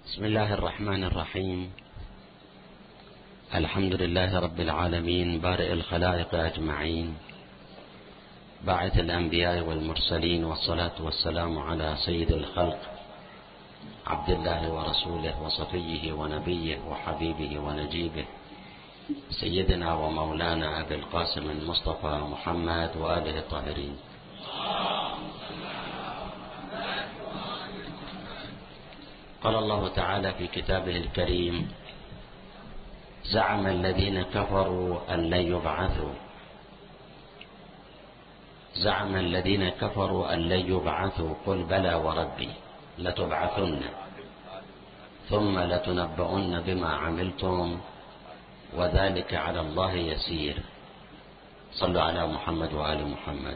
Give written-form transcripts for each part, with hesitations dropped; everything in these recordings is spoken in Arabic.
بسم الله الرحمن الرحيم. الحمد لله رب العالمين بارئ الخلائق أجمعين، باعث الأنبياء والمرسلين، والصلاة والسلام على سيد الخلق عبد الله ورسوله وصفيه ونبيه وحبيبه ونجيبه سيدنا ومولانا أبي القاسم المصطفى محمد وآله الطاهرين. قال الله تعالى في كتابه الكريم: زعم الذين كفروا أن لن يبعثوا زعم الذين كفروا أن لن يبعثوا قل بلى وربي لتبعثن ثم لتنبؤن بما عملتم وذلك على الله يسير. صلوا على محمد وآل محمد.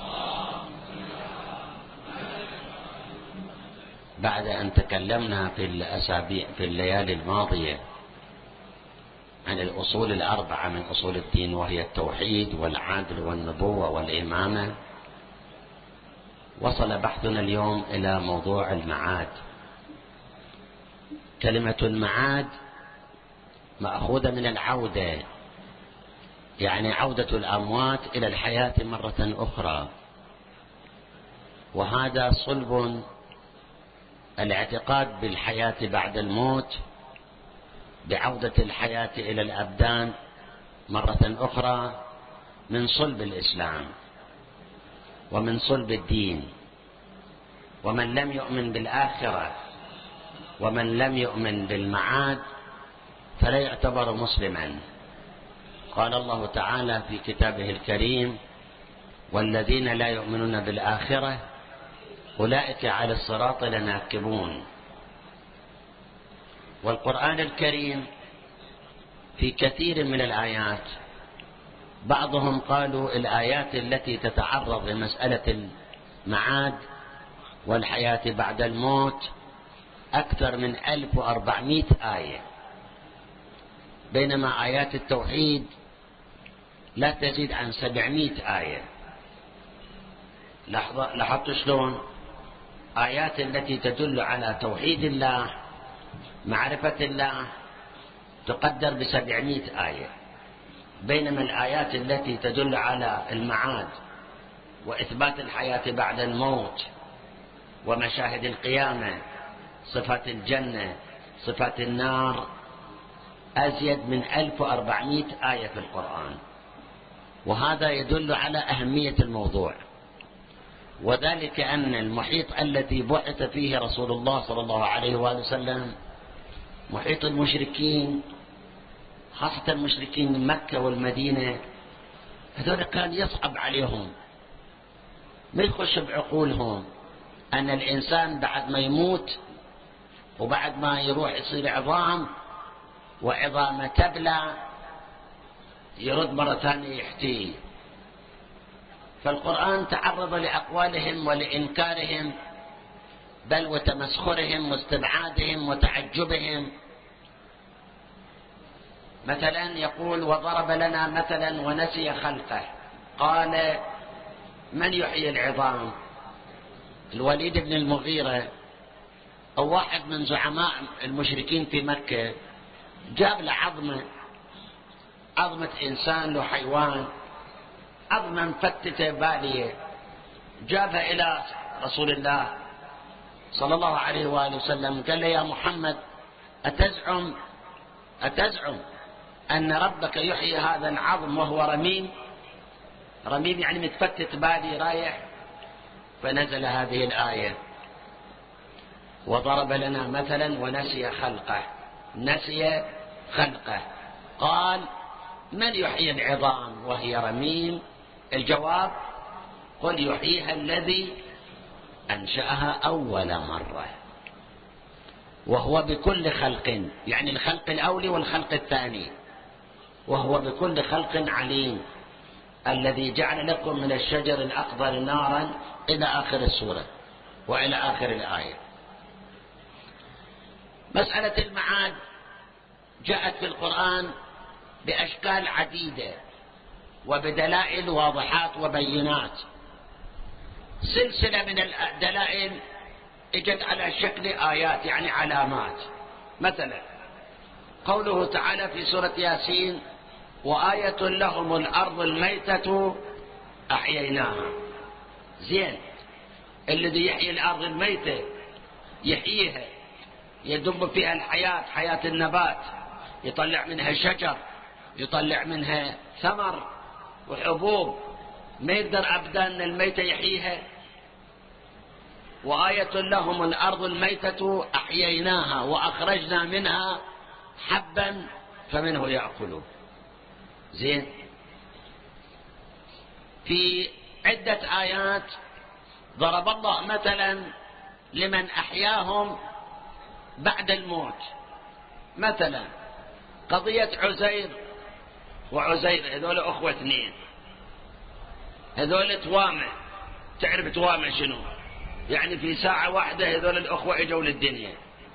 بعد أن تكلمنا في الليالي الماضية عن الأصول الأربعة من أصول الدين، وهي التوحيد والعدل والنبوة والإمامة، وصل بحثنا اليوم إلى موضوع المعاد. كلمة المعاد مأخوذة من العودة، يعني عودة الأموات إلى الحياة مرة أخرى، وهذا صلب الاعتقاد بالحياة بعد الموت، بعودة الحياة إلى الأبدان مرة أخرى، من صلب الإسلام ومن صلب الدين. ومن لم يؤمن بالآخرة ومن لم يؤمن بالمعاد فلا يعتبر مسلما. قال الله تعالى في كتابه الكريم: والذين لا يؤمنون بالآخرة أولئك على الصراط لناكبون. والقرآن الكريم في كثير من الآيات، بعضهم قالوا الآيات التي تتعرض لمسألة المعاد والحياة بعد الموت أكثر من 1400 آية، بينما آيات التوحيد لا تزيد عن 700 آية. لاحظتوا شلون آيات التي تدل على توحيد الله، معرفة الله، تقدر ب700 آية، بينما الآيات التي تدل على المعاد وإثبات الحياة بعد الموت ومشاهد القيامة، صفات الجنة، صفات النار، أزيد من 1400 آية في القرآن. وهذا يدل على أهمية الموضوع، وذلك أن المحيط الذي بعث فيه رسول الله صلى الله عليه وآله وسلم محيط المشركين، خاصة المشركين من مكة والمدينة، هذول كان يصعب عليهم، ما يخش بعقولهم أن الإنسان بعد ما يموت وبعد ما يروح يصير عظام وعظامه تبلى يرد مرة ثانية يحتي. فالقرآن تعرض لأقوالهم ولإنكارهم، بل وتمسخرهم واستبعادهم وتعجبهم. مثلا يقول: وضرب لنا مثلا ونسي خلقه، قال من يحيي العظام؟ الوليد بن المغيرة أو واحد من زعماء المشركين في مكة جاب له عظمة إنسان له حيوان، عظمة مفتتة بالية، جابها إلى رسول الله صلى الله عليه وآله وسلم، قال له: يا محمد، أتزعم أن ربك يحيي هذا العظم وهو رميم؟ رميم يعني متفتت بالي رايح. فنزل هذه الآية: وضرب لنا مثلا ونسي خلقه. نسي خلقه، قال من يحيي العظام وهي رميم؟ الجواب: قل يحييها الذي أنشأها أول مرة وهو بكل خلق، يعني الخلق الأول والخلق الثاني، وهو بكل خلق عليم، الذي جعل لكم من الشجر الأخضر نارا، إلى آخر السورة وإلى آخر الآية. مسألة المعاد جاءت في القرآن بأشكال عديدة وبدلائل واضحات وبينات. سلسلة من الدلائل اجت على شكل آيات، يعني علامات. مثلا قوله تعالى في سورة ياسين: وآية لهم الأرض الميتة أحييناها. زين، الذي يحيي الأرض الميتة يحييها، يدب فيها الحياة، حياة النبات، يطلع منها شجر، يطلع منها ثمر وحبوب، ما يقدر أبدا أن الميتة يحييها. وآية لهم الأرض الميتة أحييناها وأخرجنا منها حبا فمنه يأكلون. زين، في عدة آيات ضرب الله مثلا لمن أحياهم بعد الموت. مثلا قضية عزير وعزير، هذول أخوة اثنين، هذول توامع. تعرف توامع شنو؟ يعني في ساعة واحدة هذول الأخوة اجوا للدنيا.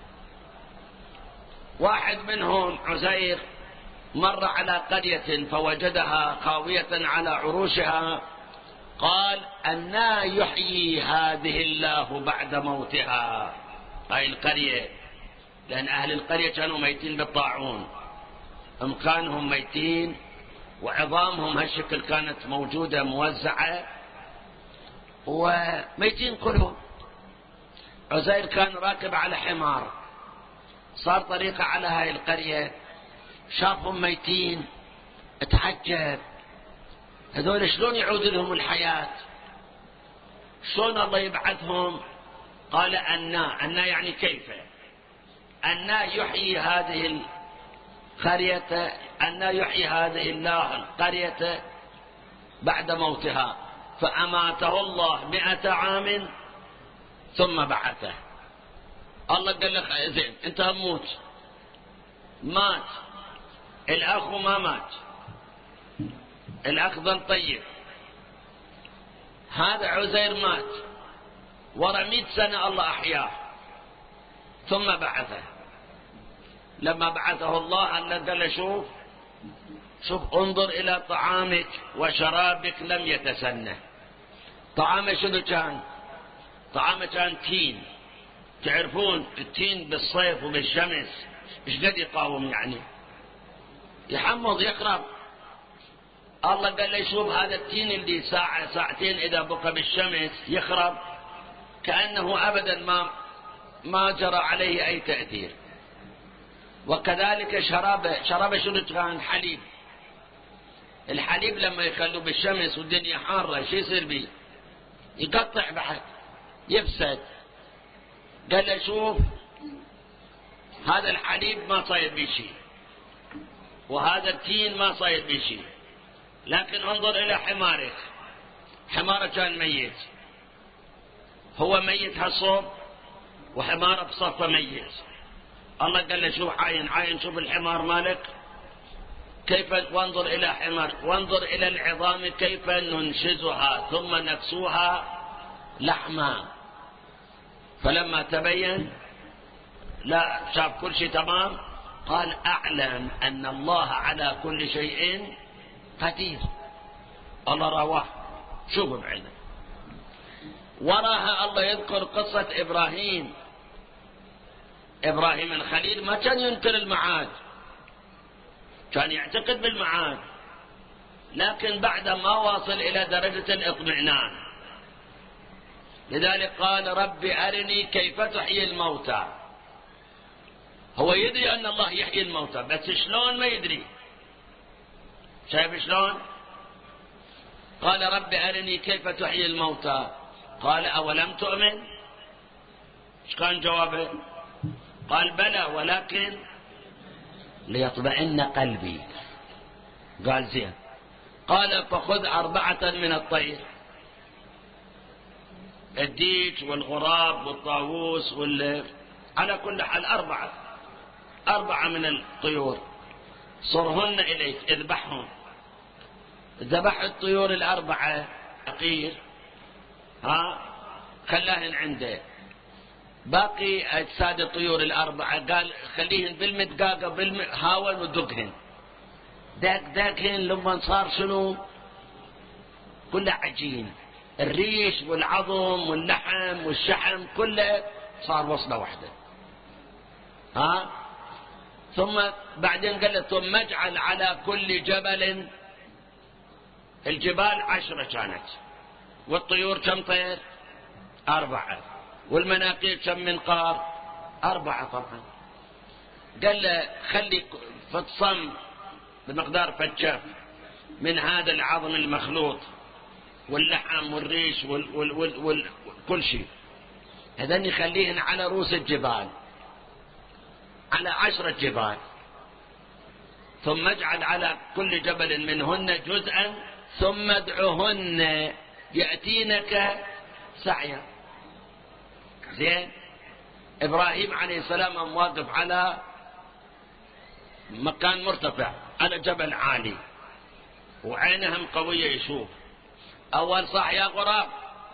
واحد منهم عزير مر على قرية فوجدها خاوية على عروشها، قال: أنى يحيي هذه الله بعد موتها. هاي القرية، لأن أهل القرية كانوا ميتين بالطاعون، أمكانهم ميتين وعظامهم هالشكل كانت موجودة موزعة وميتين كلهم. عزير كان راكب على حمار، صار طريقة على هاي القرية، شافهم ميتين، اتعجب هذول شلون يعود لهم الحياة، شلون الله يبعثهم؟ قال: أنى يعني كيف، أنى يحيي هذه القرية، أنى يحيي هذه الله القرية بعد موتها، فأماته الله 100 عام ثم بعثه. الله قال له: زين انت هموت. مات الأخ ما مات، الأخ ظل طيب. هذا عزير مات، ورا 100 سنة الله أحياه ثم بعثه. لما بعثه الله قال له: شوف انظر إلى طعامك وشرابك لم يتسنه. طعامه شنو كان؟ طعامه كان تين. تعرفون التين بالصيف وبالشمس ايش قد يقاوم؟ يعني يحمض يخرب. الله قال لي: شوف هذا التين اللي ساعة ساعتين إذا بقى بالشمس يخرب، كأنه أبدا ما جرى عليه أي تأثير. وكذلك شراب شنو كان؟ حليب. الحليب لما يخلوه بالشمس والدنيا حارة شو يصير بيه؟ يقطع بعد، يفسد. قال له: شوف هذا الحليب ما صاير بيه شيء، وهذا التين ما صاير بيه شيء، لكن انظر إلى حمارك. حمارك كان ميت، هو ميت هالصوب وحماره بصفه ميت. الله قال له: شوف عاين شوف الحمار مالك كيف، وانظر إلى حمارك، وانظر إلى العظام كيف ننشزها ثم نكسوها لحما. فلما تبين لا شاف كل شيء تمام، قال: أعلم أن الله على كل شيء قدير. الله رواه. شوفوا بعينه. وراها الله يذكر قصة إبراهيم الخليل. ما كان ينكر المعاد، كان يعتقد بالمعاد، لكن بعد ما واصل إلى درجة الاطمئنان. لذلك قال: رب أرني كيف تحيي الموتى. هو يدري أن الله يحيي الموتى، بس شلون ما يدري. شايف شلون؟ قال: رب أرني كيف تحيي الموتى. قال: أولم تؤمن؟ ايش كان جوابه؟ قال: بلى ولكن ليطمئن قلبي. قال: زين. قال: فخذ 4 من الطير، الديك والغراب والطاووس على كل حال 4 من الطيور، صرهن إليك، اذبحهم. ذبح الطيور 4 عقير، خلاهن عنده. باقي أجساد الطيور 4 قال: خليهن بالمدقاقة هاول ودقهن. داقهن لما صار شنو؟ كله عجين، الريش والعظم واللحم والشحم كله صار وصلة واحدة. ها ثم بعدين قال له ثم اجعل على كل جبل، الجبال 10 كانت، والطيور كم طير؟ 4، والمناقير كم منقار؟ 4 طبعا. قال له خلي فتصم بمقدار فتشاف من هذا العظم المخلوط واللحم والريش وكل شيء، هذن يخليهن على رؤوس الجبال، على 10 جبال. ثم اجعل على كل جبل منهن جزءا ثم ادعهن يأتينك سعيا. زين. إبراهيم عليه السلام واقف على مكان مرتفع، على جبل عالي، وعينهم قوية يشوف. أول صح يا غراب،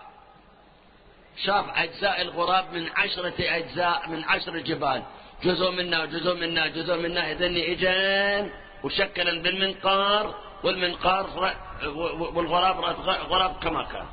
شاف أجزاء الغراب من 10 أجزاء من 10 جبال، جزء منا وجزء منا جزء منا، إذن إجان وشكلا بالمنقار، والمنقار والغراب غراب كما كان،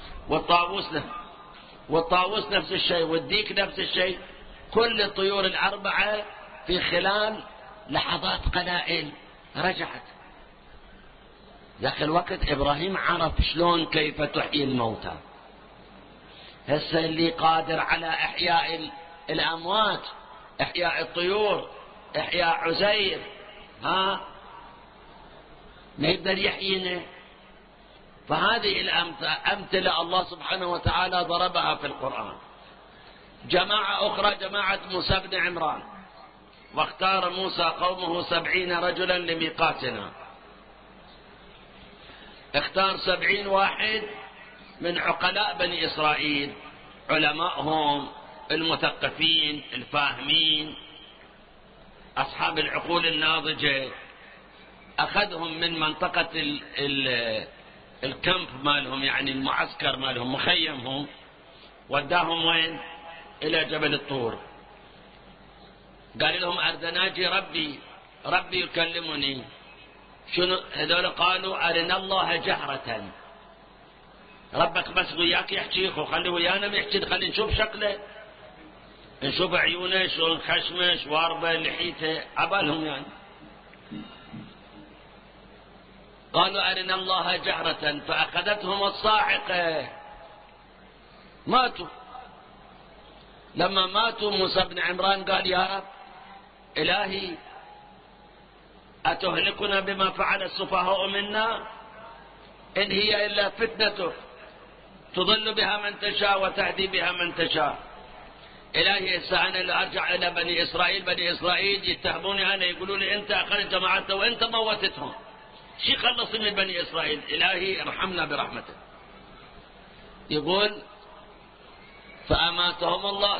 والطاووس نفس الشيء، والديك نفس الشيء. كل الطيور ال4 في خلال لحظات قلائل رجعت. ذاك الوقت إبراهيم عرف شلون كيف تحيي الموتى. هسه اللي قادر على إحياء الأموات، إحياء الطيور، إحياء عزير، ما يقدر يحيينا. فهذه الأمثلة الله سبحانه وتعالى ضربها في القرآن. جماعة أخرى، جماعة موسى بن عمران، واختار موسى قومه 70 رجلا لميقاتنا. اختار 70 واحد من عقلاء بني إسرائيل، علمائهم المثقفين الفاهمين أصحاب العقول الناضجة. أخذهم من منطقة الكامب مالهم، يعني المعسكر مالهم، مخيمهم، وداهم وين؟ إلى جبل الطور. قال لهم أردناجي ربي يكلمني. شنو هذول؟ قالوا أرنا الله جهرة. ربك بس وياك يحكيك، وخلي ويانا يحكي، خلي نشوف شكله، نشوف عيونه شلون خشمه شواربه لحيته، عبالهم يعني. قالوا أرنا الله جهرة فأخذتهم الصاعقة، ماتوا. لما ماتوا موسى بن عمران قال يا رب إلهي أتهلكنا بما فعل السفهاء منا؟ إن هي إلا فتنتك تضل بها من تشاء وتهدي بها من تشاء. إلهي هسه أنا اللي أرجع إلى بني إسرائيل يتهموني أنا، يقولوا لي أنت أخرجت جماعته وأنت موتتهم، شي خلص من بني إسرائيل. إلهي ارحمنا برحمتك. يقول فأماتهم الله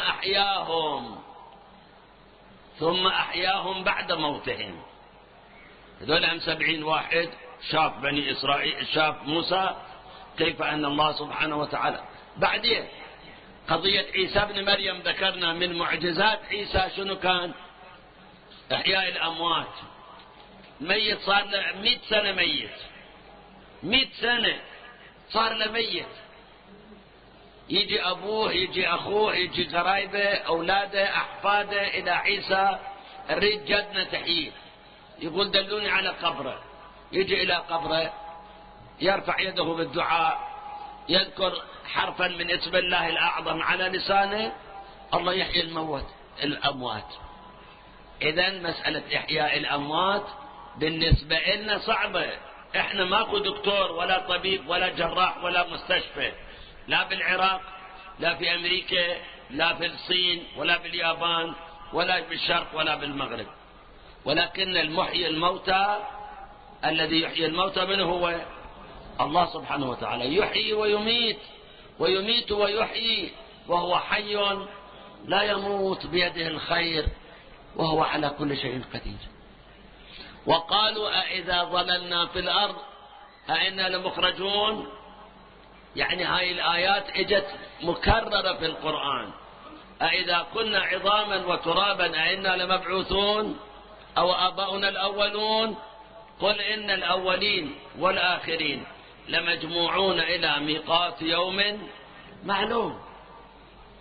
ثم أحياهم بعد موتهم. هذول هم 70 واحد شاف بني إسرائيل، شاف موسى كيف أن الله سبحانه وتعالى. بعدين قضية عيسى بن مريم ذكرنا من معجزات عيسى شنو كان؟ إحياء الأموات. ميت صار له 100 سنة، 100 سنة صار له ميت، يجي أبوه يجي أخوه يجي قرايبه أولاده أحفاده إلى عيسى، نريد جدنا تحييه. يقول دلوني على قبره. يجي إلى قبره يرفع يده بالدعاء، يذكر حرفا من اسم الله الأعظم على لسانه، الله يحيي الأموات. إذن مسألة إحياء الأموات بالنسبة لنا صعبة. إحنا ماكو دكتور ولا طبيب ولا جراح ولا مستشفى، لا بالعراق لا في أمريكا لا في الصين ولا باليابان ولا بالشرق ولا بالمغرب. ولكن المحيي الموتى، الذي يحيي الموتى من هو؟ الله سبحانه وتعالى. يحيي ويميت ويحيي، وهو حي لا يموت، بيده الخير، وهو على كل شيء قدير. وقالوا أإذا ضللنا في الأرض أإنا لمخرجون. يعني هاي الآيات اجت مكررة في القرآن. أإذا كنا عظاما وترابا أإنا لمبعوثون أو آباؤنا الأولون. قل إن الأولين والآخرين لمجموعون إلى ميقات يوم معلوم.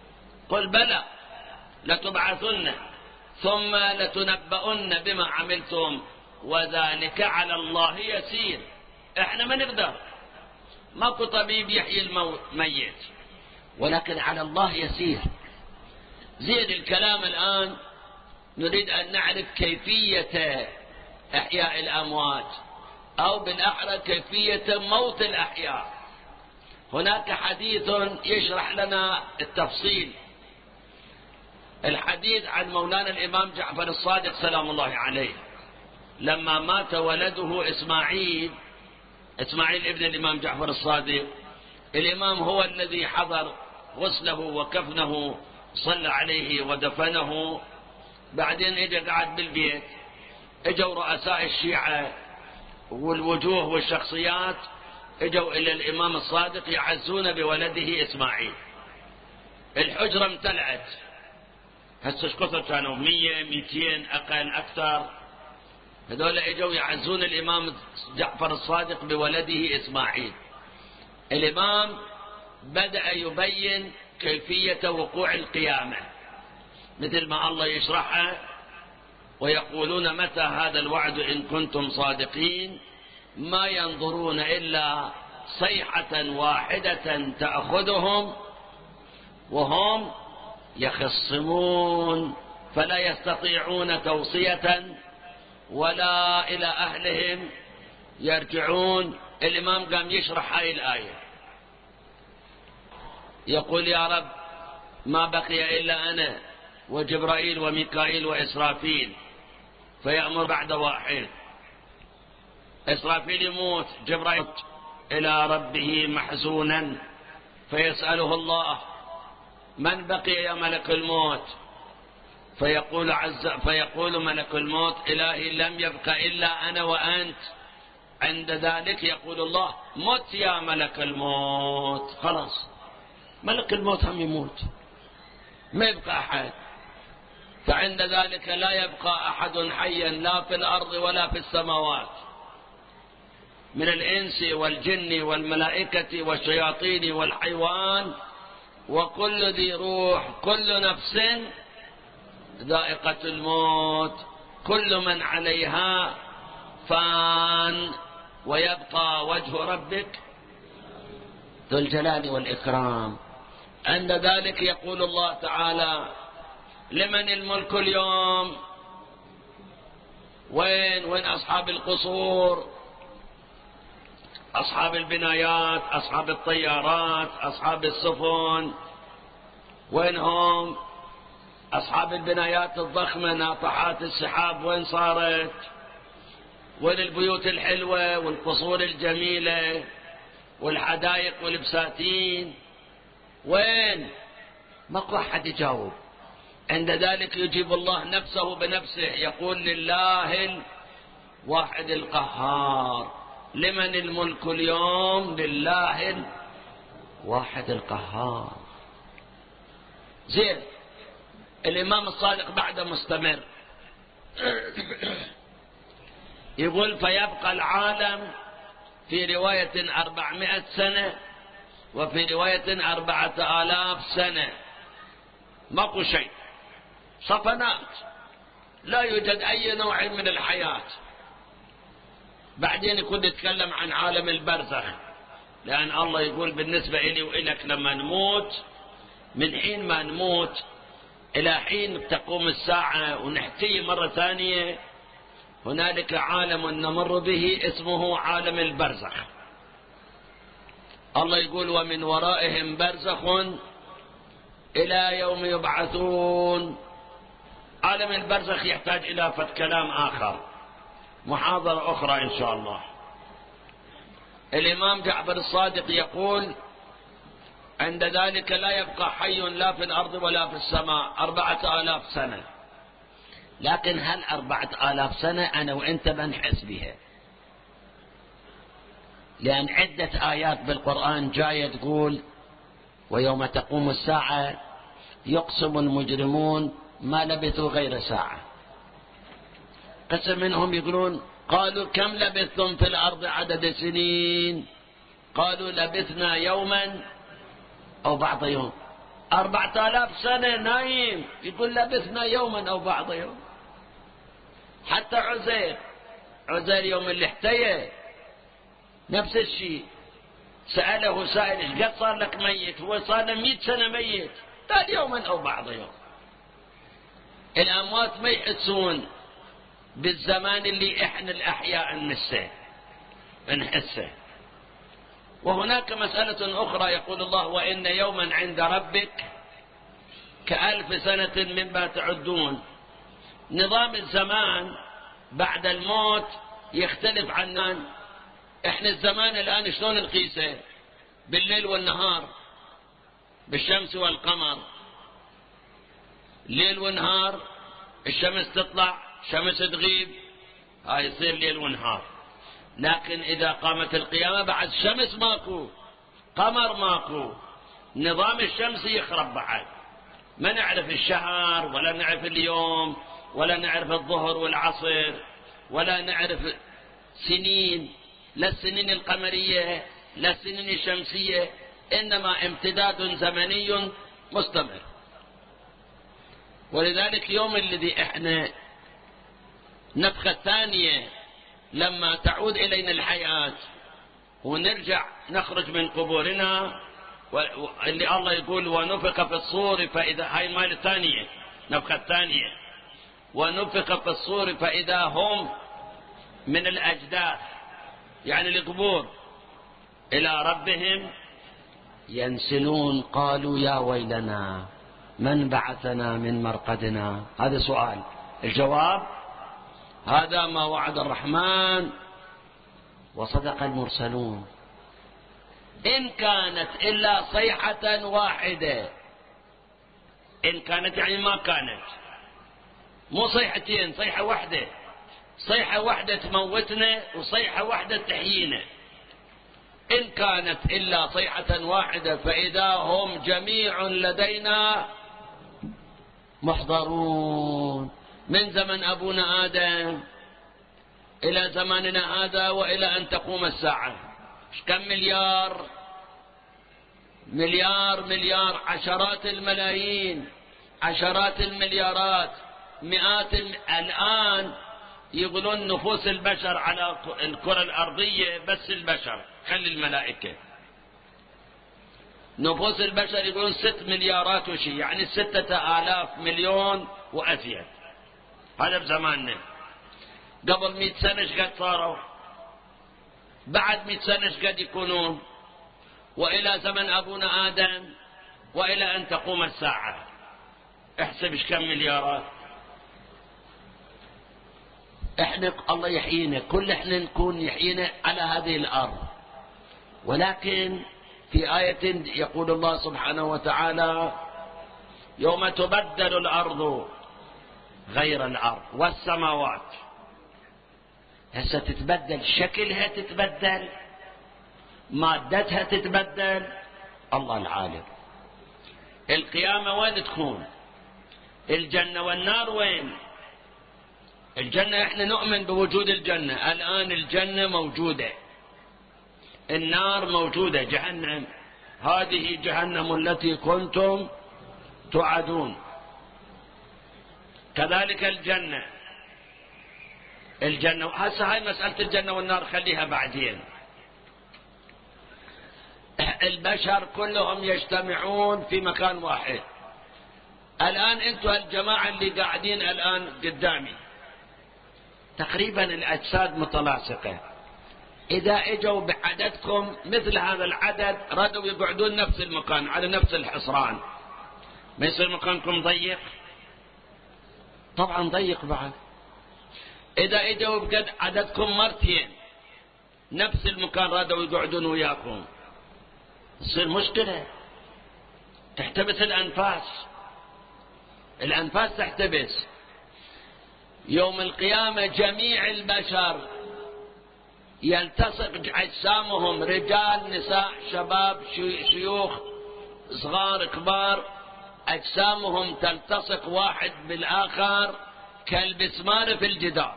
قل بلى لتبعثن ثم لتنبؤن بما عملتم وذلك على الله يسير. احنا ما نقدر، ماكو طبيب يحيي الميت، ولكن على الله يسير. زين الكلام الآن نريد أن نعرف كيفية إحياء الأموات، أو بالأحرى كيفية موت الأحياء. هناك حديث يشرح لنا التفصيل. الحديث عن مولانا الإمام جعفر الصادق سلام الله عليه، لما مات ولده إسماعيل ابن الإمام جعفر الصادق، الإمام هو الذي حضر غسله وكفنه، صلى عليه ودفنه. بعدين اجى قعد بالبيت، اجوا رؤساء الشيعة والوجوه والشخصيات اجوا الى الإمام الصادق يعزون بولده إسماعيل. الحجرة امتلأت، هسه ايش كثر كانوا؟ 100 200 اقل اكثر. هذول اجوا يعزون الإمام جعفر الصادق بولده إسماعيل. الإمام بدأ يبين كيفية وقوع القيامة مثل ما الله يشرحها، ويقولون متى هذا الوعد إن كنتم صادقين، ما ينظرون إلا صيحة واحدة تأخذهم وهم يخصمون فلا يستطيعون توصية ولا إلى أهلهم يرجعون. الإمام قام يشرح هاي الآية، يقول يا رب ما بقي إلا أنا وجبرائيل وميكائيل وإسرافيل، فيأمر بعد واحد. إسرافيل يموت، جبرائيل إلى ربه محزونا فيسأله الله من بقي يا ملك الموت؟ فيقول ملك الموت إلهي لم يبق إلا أنا وأنت. عند ذلك يقول الله مت يا ملك الموت. خلاص ملك الموت هم يموت، ما يبقى أحد. فعند ذلك لا يبقى أحد حيا لا في الأرض ولا في السماوات من الإنس والجن والملائكة والشياطين والحيوان وكل ذي روح، كل نفس ذائقة الموت، كل من عليها فان ويبقى وجه ربك ذو الجلال والإكرام. عند ذلك يقول الله تعالى لمن الملك اليوم؟ وين أصحاب القصور، أصحاب البنايات، أصحاب الطيارات، أصحاب السفن؟ وين هم؟ أصحاب البنايات الضخمة ناطحات السحاب وين صارت؟ وين البيوت الحلوة والقصور الجميلة والحدائق والبساتين؟ وين؟ ماكو أحد يجاوب. عند ذلك يجيب الله نفسه بنفسه، يقول لله الواحد القهار. لمن الملك اليوم؟ لله الواحد القهار. زين الإمام الصادق بعد مستمر يقول فيبقى العالم في رواية 400 سنة وفي رواية 4000 سنة، ماكو شيء، صفنات، لا يوجد أي نوع من الحياة. بعدين يكون يتكلم عن عالم البرزخ، لأن الله يقول بالنسبة إلي وإلك لما نموت، من حين ما نموت إلى حين تقوم الساعة ونحتي مرة ثانية، هنالك عالم نمر به اسمه عالم البرزخ. الله يقول ومن ورائهم برزخ إلى يوم يبعثون. عالم البرزخ يحتاج إلى كلام آخر، محاضرة أخرى إن شاء الله. الإمام جعفر الصادق يقول عند ذلك لا يبقى حي لا في الأرض ولا في السماء 4000 سنة. لكن هل 4000 سنة أنا وإنت بنحس بها؟ لأن عدة آيات بالقرآن جاية تقول ويوم تقوم الساعة يقسم المجرمون ما لبثوا غير ساعة. قسم منهم يقولون قالوا كم لبثتم في الأرض عدد سنين؟ قالوا لبثنا يوما أو بعض يوم 4,000 سنة نايم، يقول لبثنا يوما أو بعض يوم. حتى عزير يوم اللي احتيى نفس الشيء، سأله سائل ايش قد صار لك ميت؟ هو صار له 100 سنة ميت، قال يوما أو بعض يوم. الأموات ما يحسون بالزمان اللي احنا الأحياء نحسه. وهناك مسألة أخرى يقول الله: وإن يوما عند ربك ك1000 سنة مما تعدون. نظام الزمان بعد الموت يختلف عننا. احنا الزمان الآن شلون نقيسه؟ بالليل والنهار، بالشمس والقمر، ليل ونهار، الشمس تطلع الشمس تغيب، هاي يصير ليل ونهار. لكن إذا قامت القيامة بعد شمس ماكو، قمر ماكو، نظام الشمس يخرب بعد، ما نعرف الشهر ولا نعرف اليوم ولا نعرف الظهر والعصر ولا نعرف سنين، لا السنين القمرية لا السنين الشمسية، إنما امتداد زمني مستمر. ولذلك يوم الذي احنا نفخة الثانية لما تعود إلينا الحياة ونرجع نخرج من قبورنا، اللي الله يقول: ونفخ في الصور فإذا، هاي مال الثانية، نفخة الثانية، ونفخ في الصور فإذا هم من الأجداث، يعني القبور، إلى ربهم ينسلون. قالوا يا ويلنا من بعثنا من مرقدنا. هذا سؤال، الجواب: هذا ما وعد الرحمن وصدق المرسلون. إن كانت إلا صيحة واحدة، إن كانت يعني ما كانت، مو صيحتين، صيحة واحدة، صيحة واحدة تموتنا وصيحة واحدة تحيينا. إن كانت إلا صيحة واحدة فإذا هم جميع لدينا محضرون. من زمن أبونا آدم إلى زماننا هذا وإلى أن تقوم الساعة، كم مليار؟ مليار، عشرات الملايين، عشرات المليارات، الآن يقولون نفوس البشر على الكرة الأرضية، بس البشر، خلي الملائكة، نفوس البشر يقولون 6 مليارات وشي، يعني 6,000 مليون وأزيد. هذا بزماننا. قبل 100 سنة ايش قد صاروا؟ بعد 100 سنة ايش قد يكونون؟ وإلى زمن أبونا آدم وإلى أن تقوم الساعة، احسب ايش كم مليارات. احنا الله يحيينا، كل احنا نكون يحيينا على هذه الأرض. ولكن في آية يقول الله سبحانه وتعالى: يوم تبدل الأرض غير الأرض والسماوات. هسه تتبدل، شكلها تتبدل، مادتها تتبدل، الله العالم. القيامة وين تكون؟ الجنة والنار وين؟ الجنة احنا نؤمن بوجود الجنة، الآن الجنة موجودة، النار موجودة، جهنم، هذه جهنم التي كنتم توعدون. كذلك الجنة هسه هاي مسألة الجنة والنار خليها بعدين. البشر كلهم يجتمعون في مكان واحد. الآن انتم الجماعة اللي قاعدين الآن قدامي تقريبا الأجساد متلاصقة، إذا اجوا بعددكم مثل هذا العدد ردوا يقعدون نفس المكان على نفس الحصران، ما يصير مكانكم ضيق؟ طبعا ضيق بعد. إذا اجوا بقد عددكم مرتين نفس المكان ردوا يقعدون وياكم، تصير مشكلة، تحتبس الأنفاس تحتبس. يوم القيامة جميع البشر يلتصق أجسامهم، رجال نساء شباب شيوخ صغار كبار، أجسامهم تلتصق واحد بالآخر كالبسمار في الجدار،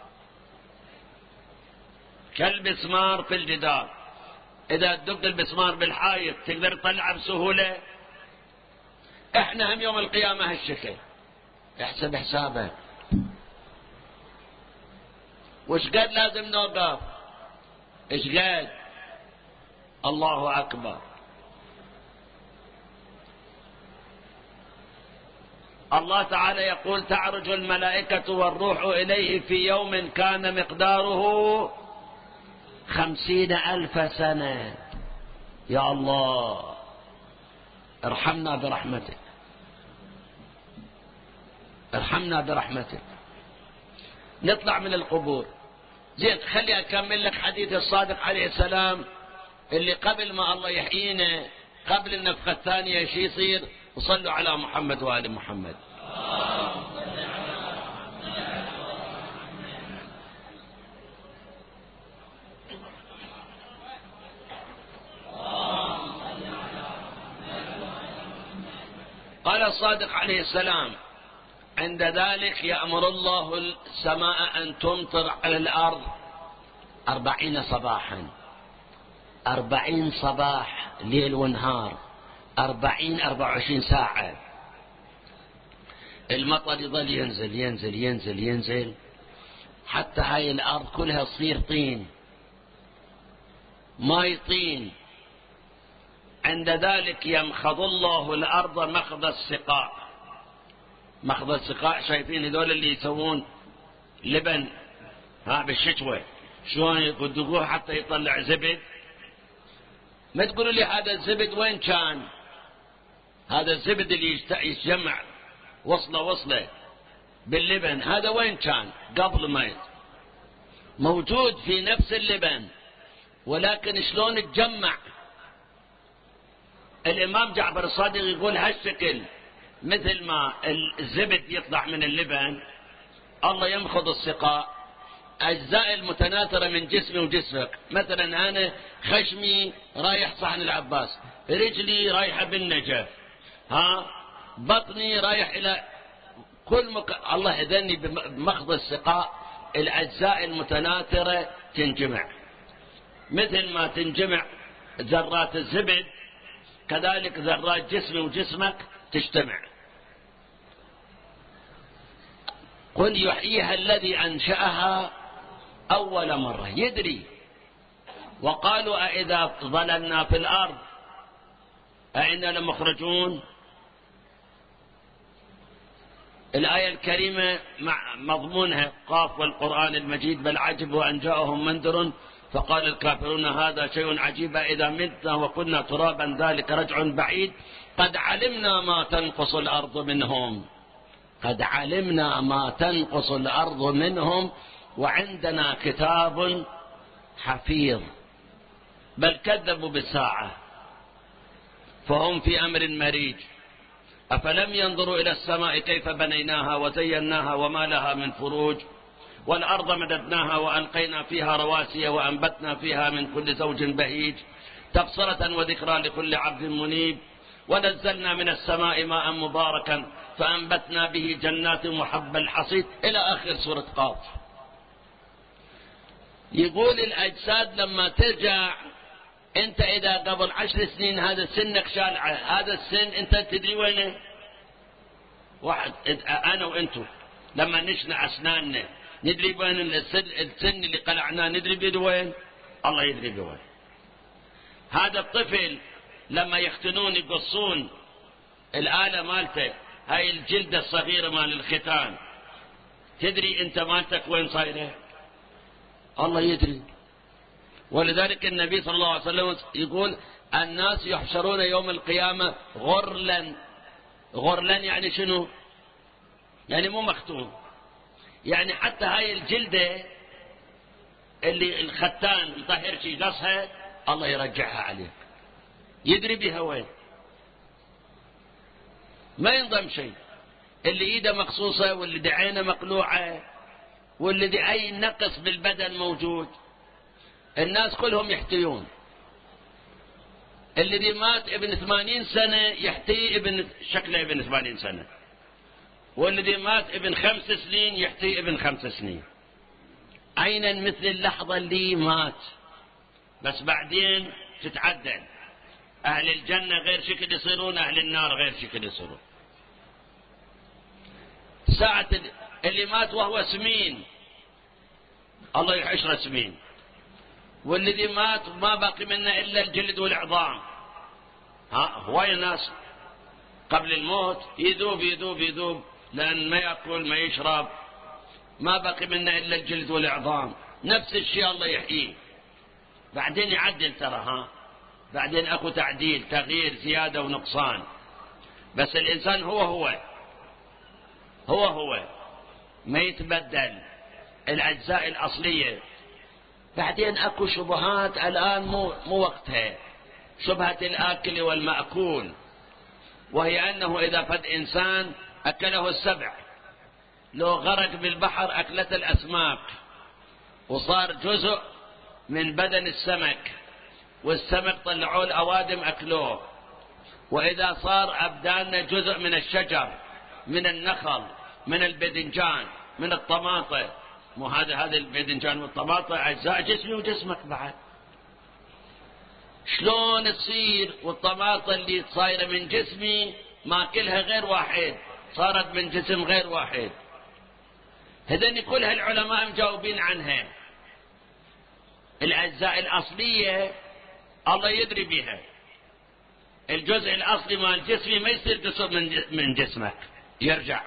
كالبسمار في الجدار. إذا تدق البسمار بالحائط تقدر تطلعه بسهولة؟ احنا هم يوم القيامة هالشكل. احسب حسابك وش قد لازم نوقف، ايش قد. الله أكبر. الله تعالى يقول تعرج الملائكة والروح إليه في يوم كان مقداره 50,000 سنة. يا الله ارحمنا برحمتك، ارحمنا برحمتك. نطلع من القبور. زين، خلي أكمل لك حديث الصادق عليه السلام اللي قبل ما الله يحيينا، قبل النفخة الثانية شي يصير. وصلوا على محمد وآل محمد. قال الصادق عليه السلام عند ذلك يأمر الله السماء أن تمطر على الأرض 40 صباحا، 40 صباح ليل ونهار، 24 ساعة. المطر يظل ينزل ينزل ينزل ينزل حتى هاي الأرض كلها تصير طين، ماي طين. عند ذلك يمخض الله الأرض مخض السقاء. مخض السقاء شايفين هذول اللي يسوون لبن بالشتوى شلون يقدقوه حتى يطلع زبد. ما تقولوا لي هذا الزبد وين كان؟ هذا الزبد اللي يتجمع وصلة باللبن هذا وين كان قبل ما موجود في نفس اللبن، ولكن شلون تجمع. الإمام جعفر الصادق يقول هالشكل مثل ما الزبد يطلع من اللبن الله يمخض السقاء أجزاء المتناثرة من جسمي وجسمك. مثلا أنا خشمي رايح صحن العباس، رجلي رايحة بالنجف، بطني رايح إلى كل الله يذني بمخض السقاء. الأجزاء المتناثرة تنجمع مثل ما تنجمع ذرات الزبد، كذلك ذرات جسمي وجسمك تجتمع. قل يحييها الذي أنشأها أول مرة. يدري. وقالوا أإذا ضللنا في الأرض أئنا لمخرجون. الآية الكريمة مع مضمونها قاف والقرآن المجيد بل عجبوا أن جاءهم منذر فقال الكافرون هذا شيء عجيب أإذا متنا وكنا ترابا ذلك رجع بعيد قد علمنا ما تنقص الأرض منهم. قد علمنا ما تنقص الأرض منهم وعندنا كتاب حفيظ. بل كذبوا بالساعة فهم في أمر مريج. أفلم ينظروا إلى السماء كيف بنيناها وزيناها وما لها من فروج والأرض مددناها وألقينا فيها رواسي وأنبتنا فيها من كل زوج بهيج تبصرة وذكرى لكل عبد منيب ونزلنا من السماء ماء مباركا فأنبتنا به جنات وحب الحصيد إلى آخر سورة قاف. يقول الأجساد لما ترجع أنت إذا قبل 10 سنين هذا سنك شالعة، هذا السن أنت تدري وينه؟ واحد أنا وأنتو لما نشنع أسناننا ندري وين السن اللي قلعناه، ندري بيد وين؟ الله يدري بوين. هذا الطفل لما يختنون يقصون الآلة مالته هاي الجلدة الصغيرة مال الختان، تدري أنت مالتك وين صايرة؟ الله يدري. ولذلك النبي صلى الله عليه وسلم يقول الناس يحشرون يوم القيامة غرلا. غرلا يعني شنو؟ يعني مو مختون، يعني حتى هاي الجلدة اللي الختان يطهر شي قصها الله يرجعها عليك، يدري بها وين، ما ينضم شيء. اللي ايده مقصوصة واللي دي عينه مقلوعة واللي دي اي نقص بالبدن موجود، الناس كلهم يحتيون. اللي دي مات ابن 80 سنة يحتي ابن شكله ابن 80 سنة، واللي دي مات ابن 5 سنين يحتي ابن 5 سنين. عينا مثل اللحظة اللي مات، بس بعدين تتعدل. أهل الجنة غير شكل يصيرون، أهل النار غير شكل يصيرون. ساعة اللي مات وهو سمين الله يحشره سمين، والذي مات ما باقي منه إلا الجلد والعظام. هواي ناس قبل الموت يذوب يذوب يذوب، لأن ما يأكل ما يشرب، ما باقي منه إلا الجلد والعظام. نفس الشيء الله يحييه، بعدين يعدل ترى، بعدين أكو تعديل، تغيير، زيادة ونقصان. بس الإنسان هو ما يتبدل الأجزاء الأصلية. بعدين أكو شبهات الآن مو وقتها، شبهة الآكل والمأكول، وهي أنه إذا فد إنسان أكله السبع، لو غرق بالبحر أكلت الأسماك وصار جزء من بدن السمك، والسمك طلعوه الأوادم أكلوه، وإذا صار أبداننا جزء من الشجر، من النخل، من الباذنجان، من الطماطة. مو هذا الباذنجان والطماطة أجزاء جسمي وجسمك بعد. شلون تصير والطماطة اللي صايرة من جسمي ماكلها غير واحد، صارت من جسم غير واحد؟ هذين كلها العلماء مجاوبين عنها. الأجزاء الأصلية الله يدري بها، الجزء الأصلي مال جسمي ما يصير جزء من جسمك، يرجع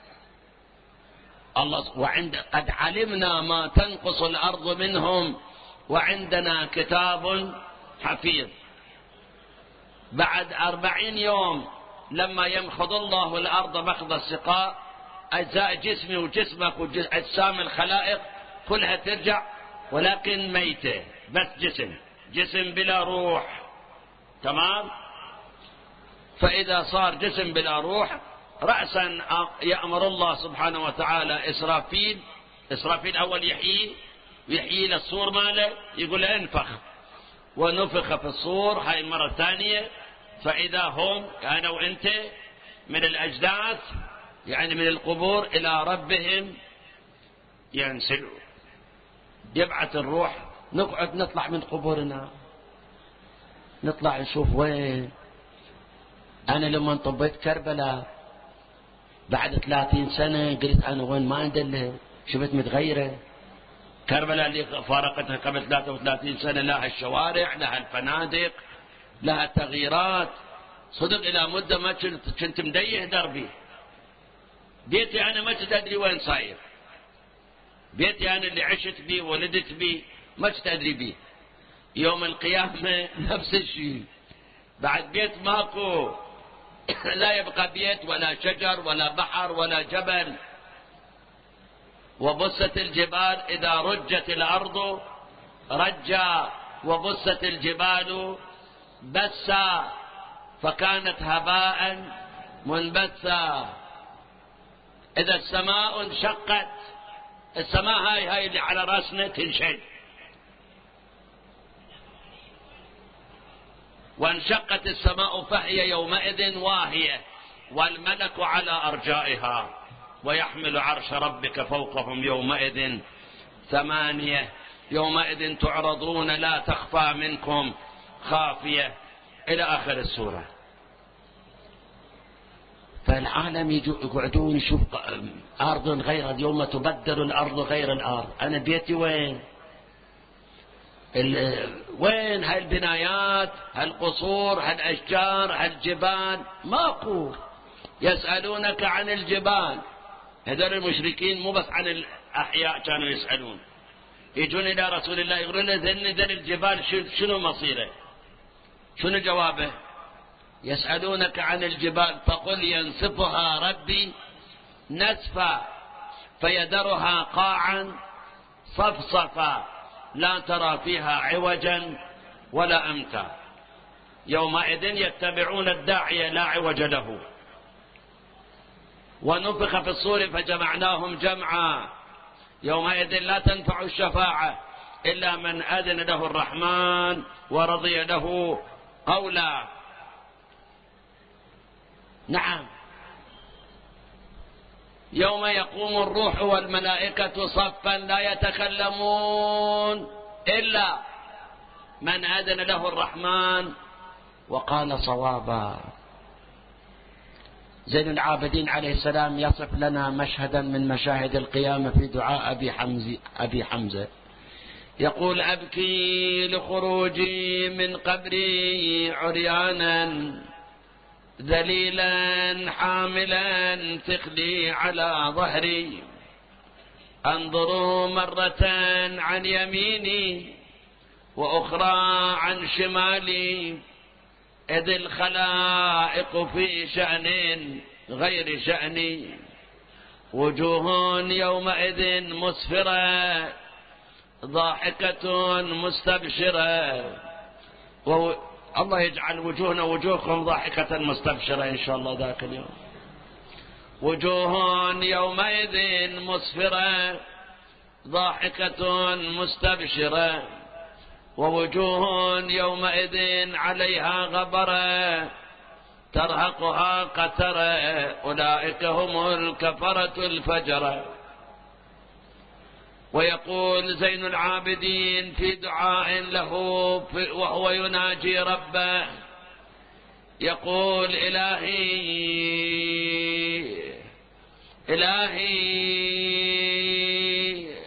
الله. قد علمنا ما تنقص الأرض منهم وعندنا كتاب حفيظ. بعد 40 يوم لما يمخض الله الأرض مخض السقاء، أجزاء جسمي وجسمك وأجسام الخلائق كلها ترجع، ولكن ميتة، بس جسم بلا روح. تمام؟ فإذا صار جسم بلا روح، رأسا يأمر الله سبحانه وتعالى إسرافيل أول يحيي للصور ماله، يقول له انفخ، ونفخ في الصور هاي المرة الثانية، فإذا هم أنا وأنت من الأجداث، يعني من القبور، إلى ربهم ينسلون. يبعث الروح، نقعد نطلع من قبورنا، نطلع نشوف وين. أنا لما طبيت كربلاء بعد 30 سنة قلت أنا وين ما أدلها، شفت متغيرة. كربلاء اللي فارقتها قبل 33 سنة لها الشوارع، لها الفنادق، لها تغييرات. صدق إلى مدة ما كنت مديه دربي، بيتي أنا ما كنت أدري وين صاير، بيتي أنا اللي عشت بيه ولدت بيه ما كنت أدري بيه. يوم القيامة نفس الشيء، بعد بيت ماكو، لا يبقى بيت ولا شجر ولا بحر ولا جبل. وبست الجبال إذا رجت الأرض رجا، وبست الجبال بسا، فكانت هباء منبثا. إذا السماء انشقت، السماء هاي اللي على راسنا تنشق، وانشقت السماء فهي يومئذ واهية، والملك على أرجائها، ويحمل عرش ربك فوقهم يومئذ 8، يومئذ تعرضون لا تخفى منكم خافية، إلى آخر السورة. فالعالم يقعدون يشوف أرض غير، يوم تبدل الأرض غير الأرض. أنا بيتي وين؟ وين هالبنايات، هالقصور، هالأشجار، هالجبال؟ ماكو. يسألونك عن الجبال، هذول المشركين مو بس عن الأحياء كانوا يسألون، يجون إلى رسول الله يقولون له ذن الجبال شنو مصيره، شنو جوابه؟ يسألونك عن الجبال فقل ينسفها ربي نسفا فيذرها قاعا صفصفا لا ترى فيها عوجا ولا أمتا، يومئذ يتبعون الداعي لا عوج له. ونفخ في الصور فجمعناهم جمعا، يومئذ لا تنفع الشفاعة إلا من أذن له الرحمن ورضي له قولا. نعم، يوم يقوم الروح والملائكة صفا لا يتكلمون إلا من أذن له الرحمن وقال صوابا. زين العابدين عليه السلام يصف لنا مشهدا من مشاهد القيامة في دعاء أبي حمزة، يقول: أبكي لخروجي من قبري عريانا ذليلا حاملا ثقلي على ظهري، أنظر مرة عن يميني وأخرى عن شمالي، إذ الخلائق في شأن غير شأني، وجوه يومئذ مسفرة ضاحكة مستبشرة. الله يجعل وجوهنا وجوهكم ضاحكة مستبشرة إن شاء الله ذاك اليوم. وجوه يومئذ مسفرة ضاحكة مستبشرة، ووجوه يومئذ عليها غبرة ترهقها قترة، أولئك هم الكفرة الفجرة. ويقول زين العابدين في دعاء له وهو يناجي ربه، يقول: إلهي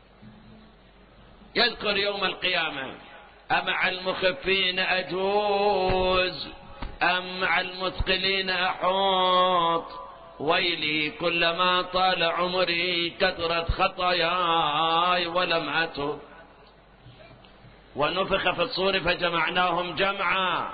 يذكر يوم القيامة: أمع المخفين أجوز أم مع المثقلين أحوط، ويلي كلما طال عمري كثرت خطاياي ولم أتب. ونفخ في الصور فجمعناهم جمعا.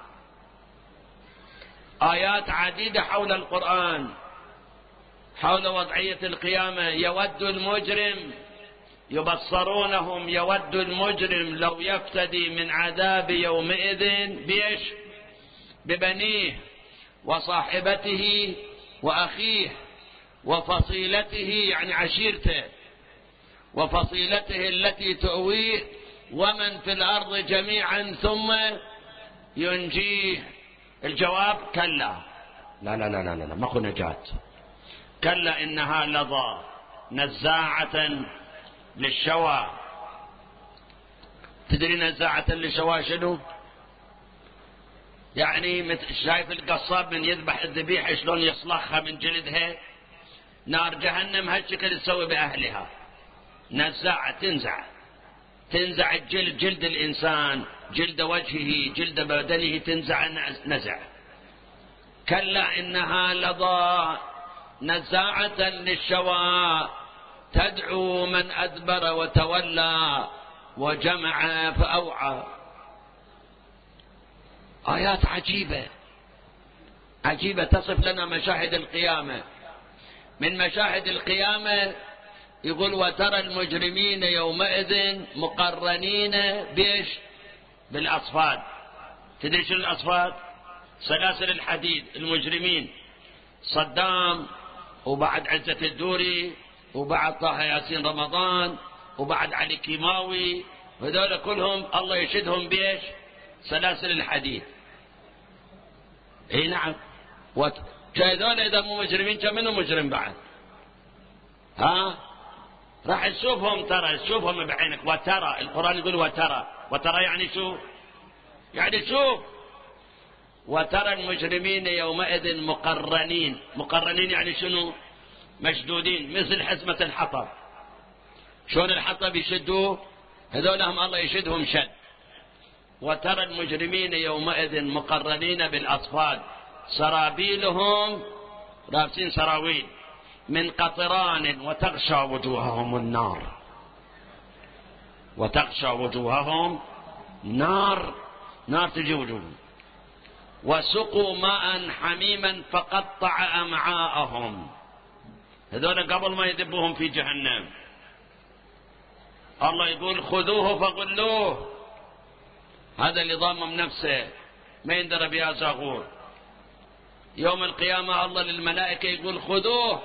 آيات عديدة حول القرآن حول وضعية القيامة. يود المجرم، يبصرونهم، يود المجرم لو يفتدي من عذاب يومئذ بيش ببنيه وصاحبته وأخيه وفصيلته، يعني عشيرته، وفصيلته التي تؤويه، ومن في الأرض جميعا ثم ينجيه. الجواب: كلا. لا لا لا لا لا، ماكو نجاة. كلا إنها لظى نزاعة للشوى. تدري نزاعة للشوى شنو؟ يعني شايف القصاب من يذبح الذبيحة شلون يصلخها من جلدها؟ نار جهنم هالشكل تسوي بأهلها. نزاعة، تنزع الجلد، جلد الإنسان، جلد وجهه، جلد بدنه، تنزع نزع. كلا إنها لظى نزاعة للشوى تدعو من أدبر وتولى وجمع فأوعى. آيات عجيبة عجيبة تصف لنا مشاهد القيامة. من مشاهد القيامة يقول: وترى المجرمين يومئذ مقرنين بيش بالأصفاد. تدري شو الأصفاد؟ سلاسل الحديد. المجرمين صدام، وبعد عزة الدوري، وبعد طه ياسين رمضان، وبعد علي كيماوي، هذول كلهم الله يشدهم بيش سلاسل الحديد. اي نعم. هذول اذا مو مجرمين كم منهم مجرم بعد؟ راح تشوفهم، ترى تشوفهم بعينك. وترى، القرآن يقول وترى يعني شو؟ يعني شوف. وترى المجرمين يومئذ مقرنين يعني شنو؟ مشدودين، مثل حزمة الحطب. شلون الحطب يشدوه؟ هذول هم الله يشدهم شد. وترى المجرمين يومئذ مقرنين بالأصفاد، سرابيلهم، لابسين سراويل من قطران، وتغشى وجوههم النار. وتغشى وجوههم نار تجي وجوههم. وسقوا ماء حميما فقطع أمعاءهم. هذول قبل ما يدبوهم في جهنم الله يقول: خذوه فغلوه. هذا اللي ضامم نفسه ما يندرب يا زاغور. يوم القيامة الله للملائكة يقول: خذوه.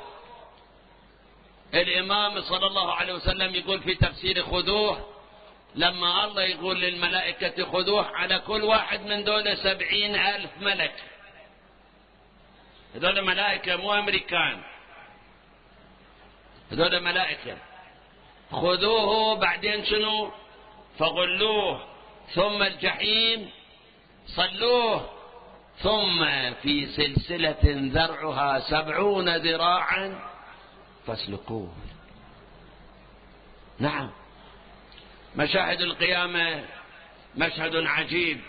الإمام صلى الله عليه وسلم يقول في تفسير خذوه: لما الله يقول للملائكة خذوه، على كل واحد من دول 70,000 ملك. هذول ملائكة مو أمريكان، هذول ملائكة. خذوه، بعدين شنو؟ فغلوه، ثم الجحيم صلوه، ثم في سلسلة ذرعها 70 ذراعا فاسلكوه. نعم، مشاهد القيامة مشهد عجيب.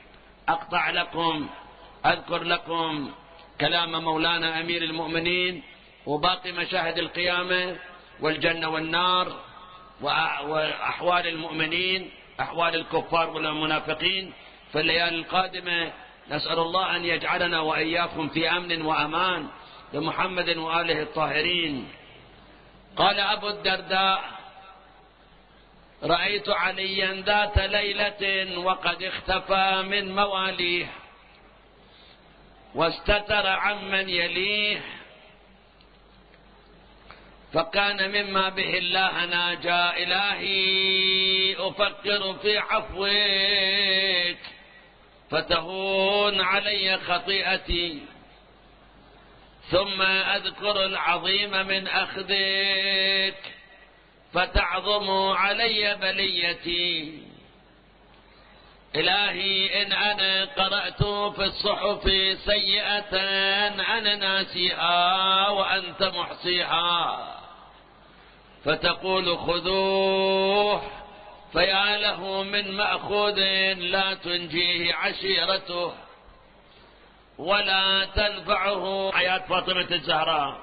أذكر لكم كلام مولانا أمير المؤمنين وباقي مشاهد القيامة والجنة والنار وأحوال المؤمنين، أحوال الكفار والمنافقين في الليالي القادمة. نسأل الله أن يجعلنا وإياكم في أمن وأمان بمحمد وآله الطاهرين. قال أبو الدرداء: رأيت عليا ذات ليلة وقد اختفى من مواليه واستتر عمن يليه، فكان مما به الله ناجى. إلهي أفكر في عفوك فتهون علي خطيئتي، ثم أذكر العظيم من أخذك فتعظم علي بليتي. إلهي إن أنا قرأت في الصحف سيئة أنا ناسيها وأنت محصيها، فتقول خذوه، فيا له من مأخوذ لا تنجيه عشيرته ولا تنفعه. حياة فاطمة الزهراء.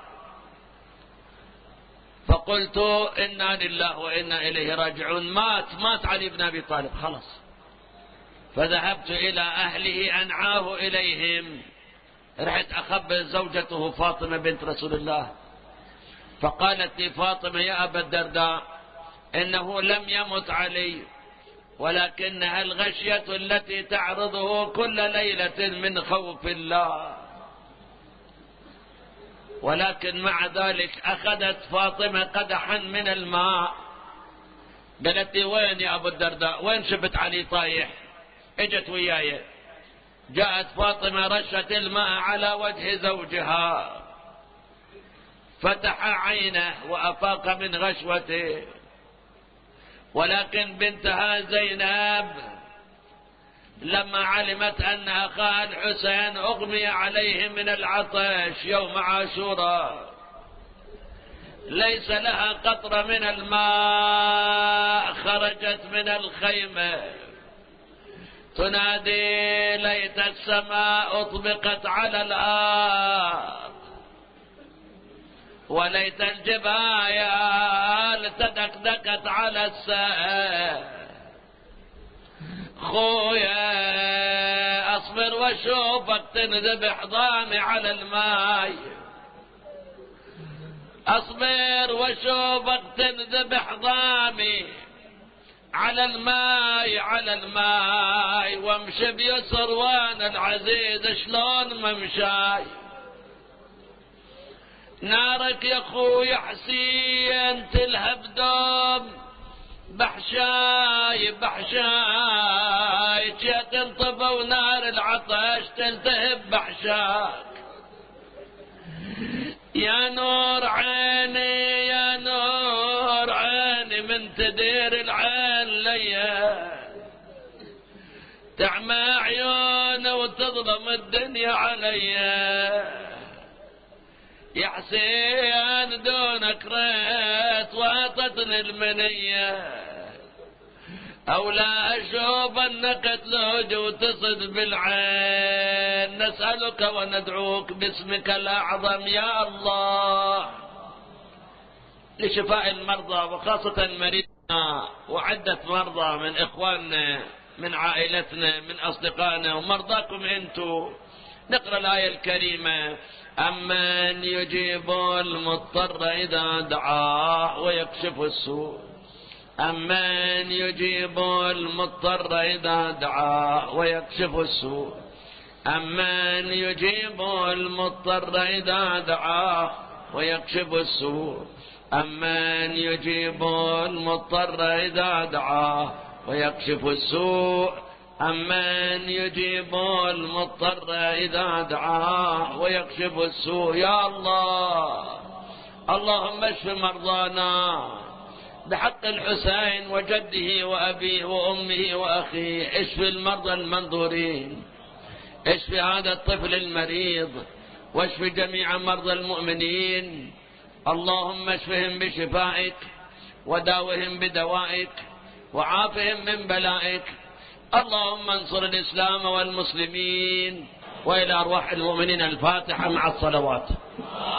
فقلت إنا لله وإنا إليه راجعون. مات علي بن أبي طالب خلص. فذهبت إلى أهله أنعاه إليهم. رحت أخبر زوجته فاطمة بنت رسول الله، فقالت لي فاطمة: يا أبا الدرداء، إنه لم يمت علي، ولكنها الغشية التي تعرضه كل ليلة من خوف الله. ولكن مع ذلك أخذت فاطمة قدحا من الماء، قالت لي: وين يا أبو الدرداء، وين شفت علي طايح؟ اجت وياي، جاءت فاطمة رشت الماء على وجه زوجها، فتح عينه وأفاق من غشوته. ولكن بنتها زينب لما علمت أن أخاها الحسين أغمي عليه من العطش يوم عاشوراء، ليس لها قطرة من الماء، خرجت من الخيمة تنادي: ليت السماء أطبقت على الأرض، وليت الجبال تدكدكت على السقف. خويا أصبر وشوفك تنذبح ضامي على الماي، أصبر وشوفك تنذبح ضامي على الماي على الماي، وامشي بيسر وانا العزيز شلون ممشاي. نارك يا خويا حسين تلهب دوم، بحشاي بحشاي تنطفى ونار العطش تلتهب بحشاك. يا نور عيني يا نور عيني من تدير العين ليا، تعمى عيونه وتظلم الدنيا عليا. يا حسين دونك ريت واتتني المنية، أو لا أشوف أنك تلوج وتصد بالعين. نسألك وندعوك باسمك الأعظم يا الله لشفاء المرضى، وخاصة مريضنا وعدة مرضى من إخواننا من عائلتنا من أصدقائنا ومرضاكم أنتم. نقرأ الآية الكريمة: أمن يجيب المضطر إذا دعاه ويكشف السوء. أمن يجيب المضطر إذا دعاه ويكشف السوء. أمن يجيب المضطر إذا دعاه ويكشف السوء. أمن يجيب المضطر إذا دعاه ويكشف السوء. أمن يجيب المضطر إذا دعاه ويكشف السوء. يا الله اللهم اشف مرضانا، بحق الحسين وجده وأبيه وأمه وأخيه اشف المرضى المنظورين، اشف هذا الطفل المريض، واشف جميع مرضى المؤمنين. اللهم اشفهم بشفائك وداوهم بدوائك وعافهم من بلائك. اللهم انصر الإسلام والمسلمين. وإلى أرواح المؤمنين الفاتحة مع الصلوات.